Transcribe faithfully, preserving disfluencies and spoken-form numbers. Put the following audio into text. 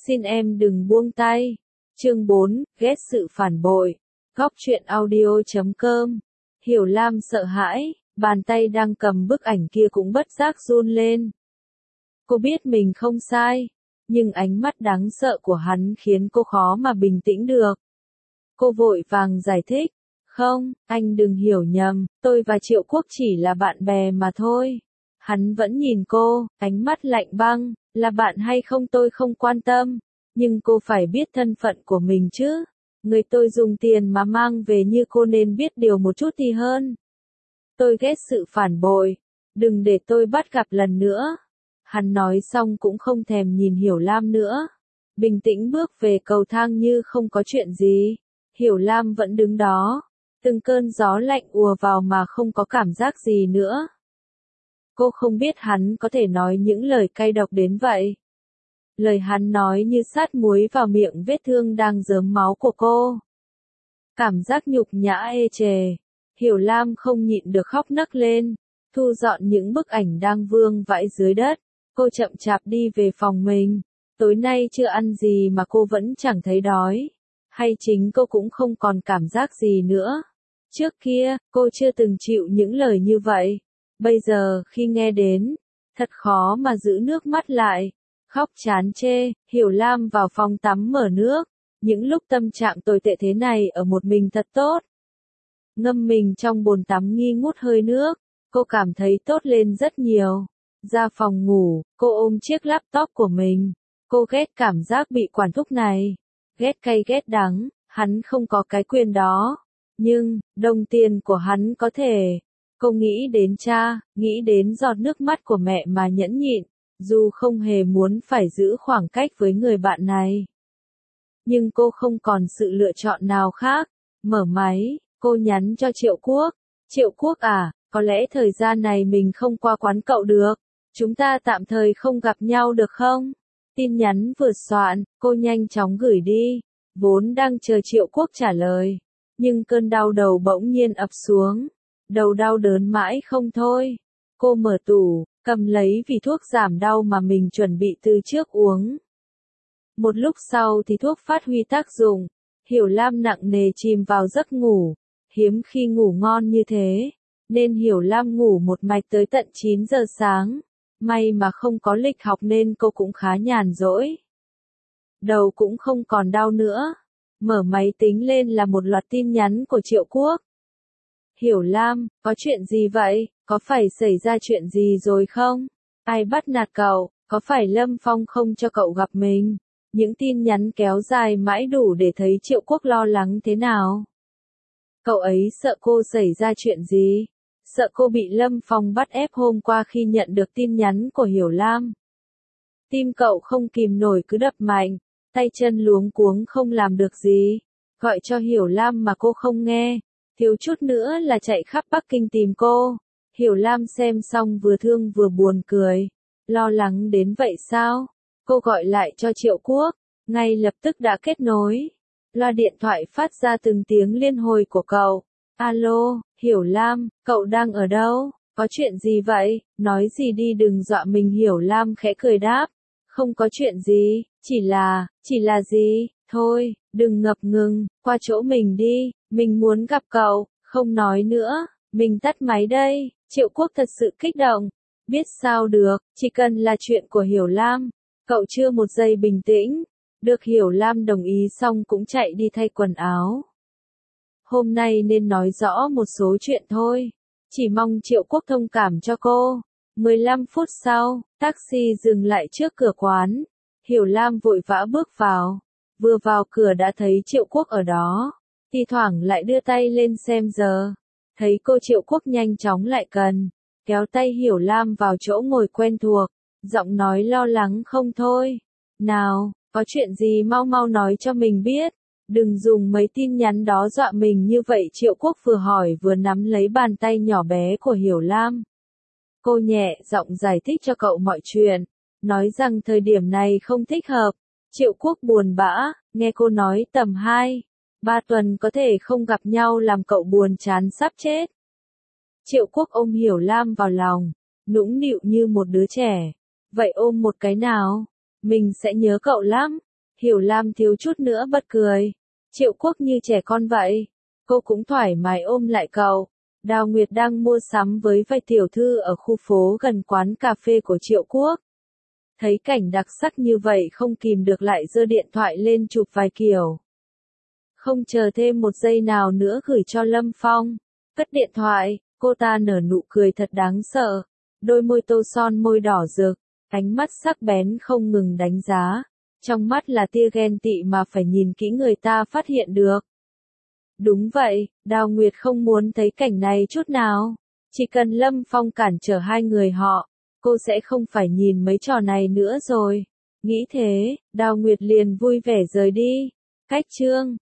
Xin em đừng buông tay. Chương bốn, ghét sự phản bội. Góc truyện audio chấm com. Hiểu Lam sợ hãi, bàn tay đang cầm bức ảnh kia cũng bất giác run lên. Cô biết mình không sai, nhưng ánh mắt đáng sợ của hắn khiến cô khó mà bình tĩnh được. Cô vội vàng giải thích, không, anh đừng hiểu nhầm, tôi và Triệu Quốc chỉ là bạn bè mà thôi. Hắn vẫn nhìn cô, ánh mắt lạnh băng, là bạn hay không tôi không quan tâm, nhưng cô phải biết thân phận của mình chứ. Người tôi dùng tiền mà mang về như cô nên biết điều một chút thì hơn. Tôi ghét sự phản bội, đừng để tôi bắt gặp lần nữa. Hắn nói xong cũng không thèm nhìn Hiểu Lam nữa. Bình tĩnh bước về cầu thang như không có chuyện gì. Hiểu Lam vẫn đứng đó. Từng cơn gió lạnh ùa vào mà không có cảm giác gì nữa. Cô không biết hắn có thể nói những lời cay độc đến vậy. Lời hắn nói như sát muối vào miệng vết thương đang rớm máu của cô. Cảm giác nhục nhã ê chề. Hiểu Lam không nhịn được khóc nấc lên. Thu dọn những bức ảnh đang vương vãi dưới đất. Cô chậm chạp đi về phòng mình. Tối nay chưa ăn gì mà cô vẫn chẳng thấy đói. Hay chính cô cũng không còn cảm giác gì nữa. Trước kia, cô chưa từng chịu những lời như vậy. Bây giờ, khi nghe đến, thật khó mà giữ nước mắt lại. Khóc chán chê, Hiểu Lam vào phòng tắm mở nước. Những lúc tâm trạng tồi tệ thế này ở một mình thật tốt. Ngâm mình trong bồn tắm nghi ngút hơi nước, cô cảm thấy tốt lên rất nhiều. Ra phòng ngủ, cô ôm chiếc laptop của mình. Cô ghét cảm giác bị quản thúc này. Ghét cay ghét đắng, hắn không có cái quyền đó. Nhưng, đồng tiền của hắn có thể. Cô nghĩ đến cha, nghĩ đến giọt nước mắt của mẹ mà nhẫn nhịn, dù không hề muốn phải giữ khoảng cách với người bạn này. Nhưng cô không còn sự lựa chọn nào khác. Mở máy, cô nhắn cho Triệu Quốc. Triệu Quốc à, có lẽ thời gian này mình không qua quán cậu được. Chúng ta tạm thời không gặp nhau được không? Tin nhắn vừa soạn, cô nhanh chóng gửi đi. Vốn đang chờ Triệu Quốc trả lời. Nhưng cơn đau đầu bỗng nhiên ập xuống. Đầu đau đớn mãi không thôi. Cô mở tủ, cầm lấy vỉ thuốc giảm đau mà mình chuẩn bị từ trước uống. Một lúc sau thì thuốc phát huy tác dụng. Hiểu Lam nặng nề chìm vào giấc ngủ. Hiếm khi ngủ ngon như thế. Nên Hiểu Lam ngủ một mạch tới tận chín giờ sáng. May mà không có lịch học nên cô cũng khá nhàn rỗi. Đầu cũng không còn đau nữa. Mở máy tính lên là một loạt tin nhắn của Triệu Quốc. Hiểu Lam, có chuyện gì vậy? Có phải xảy ra chuyện gì rồi không? Ai bắt nạt cậu? Có phải Lâm Phong không cho cậu gặp mình? Những tin nhắn kéo dài mãi đủ để thấy Triệu Quốc lo lắng thế nào. Cậu ấy sợ cô xảy ra chuyện gì? Sợ cô bị Lâm Phong bắt ép hôm qua khi nhận được tin nhắn của Hiểu Lam. Tim cậu không kìm nổi cứ đập mạnh, tay chân luống cuống không làm được gì. Gọi cho Hiểu Lam mà cô không nghe, thiếu chút nữa là chạy khắp Bắc Kinh tìm cô. Hiểu Lam xem xong vừa thương vừa buồn cười. Lo lắng đến vậy sao? Cô gọi lại cho Triệu Quốc, ngay lập tức đã kết nối. Loa điện thoại phát ra từng tiếng liên hồi của cậu. Alo, Hiểu Lam, cậu đang ở đâu? Có chuyện gì vậy? Nói gì đi đừng dọa mình. Hiểu Lam khẽ cười đáp. Không có chuyện gì, chỉ là, chỉ là gì? Thôi, đừng ngập ngừng, qua chỗ mình đi, mình muốn gặp cậu, không nói nữa, mình tắt máy đây. Triệu Quốc thật sự kích động. Biết sao được, chỉ cần là chuyện của Hiểu Lam. Cậu chưa một giây bình tĩnh. Được Hiểu Lam đồng ý xong cũng chạy đi thay quần áo. Hôm nay nên nói rõ một số chuyện thôi. Chỉ mong Triệu Quốc thông cảm cho cô. mười lăm phút sau, taxi dừng lại trước cửa quán. Hiểu Lam vội vã bước vào. Vừa vào cửa đã thấy Triệu Quốc ở đó. Thì thoảng lại đưa tay lên xem giờ. Thấy cô Triệu Quốc nhanh chóng lại gần. Kéo tay Hiểu Lam vào chỗ ngồi quen thuộc. Giọng nói lo lắng không thôi. Nào, có chuyện gì mau mau nói cho mình biết. Đừng dùng mấy tin nhắn đó dọa mình như vậy. Triệu Quốc vừa hỏi vừa nắm lấy bàn tay nhỏ bé của Hiểu Lam. Cô nhẹ giọng giải thích cho cậu mọi chuyện. Nói rằng thời điểm này không thích hợp. Triệu Quốc buồn bã, nghe cô nói tầm hai, ba tuần có thể không gặp nhau làm cậu buồn chán sắp chết. Triệu Quốc ôm Hiểu Lam vào lòng, nũng nịu như một đứa trẻ. Vậy ôm một cái nào, mình sẽ nhớ cậu lắm. Hiểu Lam thiếu chút nữa bật cười. Triệu Quốc như trẻ con vậy. Cô cũng thoải mái ôm lại cậu. Đào Nguyệt đang mua sắm với vài tiểu thư ở khu phố gần quán cà phê của Triệu Quốc. Thấy cảnh đặc sắc như vậy không kìm được lại giơ điện thoại lên chụp vài kiểu. Không chờ thêm một giây nào nữa gửi cho Lâm Phong. Cất điện thoại, cô ta nở nụ cười thật đáng sợ. Đôi môi tô son môi đỏ rực, ánh mắt sắc bén không ngừng đánh giá. Trong mắt là tia ghen tị mà phải nhìn kỹ người ta phát hiện được. Đúng vậy, Đào Nguyệt không muốn thấy cảnh này chút nào. Chỉ cần Lâm Phong cản trở hai người họ, cô sẽ không phải nhìn mấy trò này nữa rồi. Nghĩ thế, Đào Nguyệt liền vui vẻ rời đi. Cách chương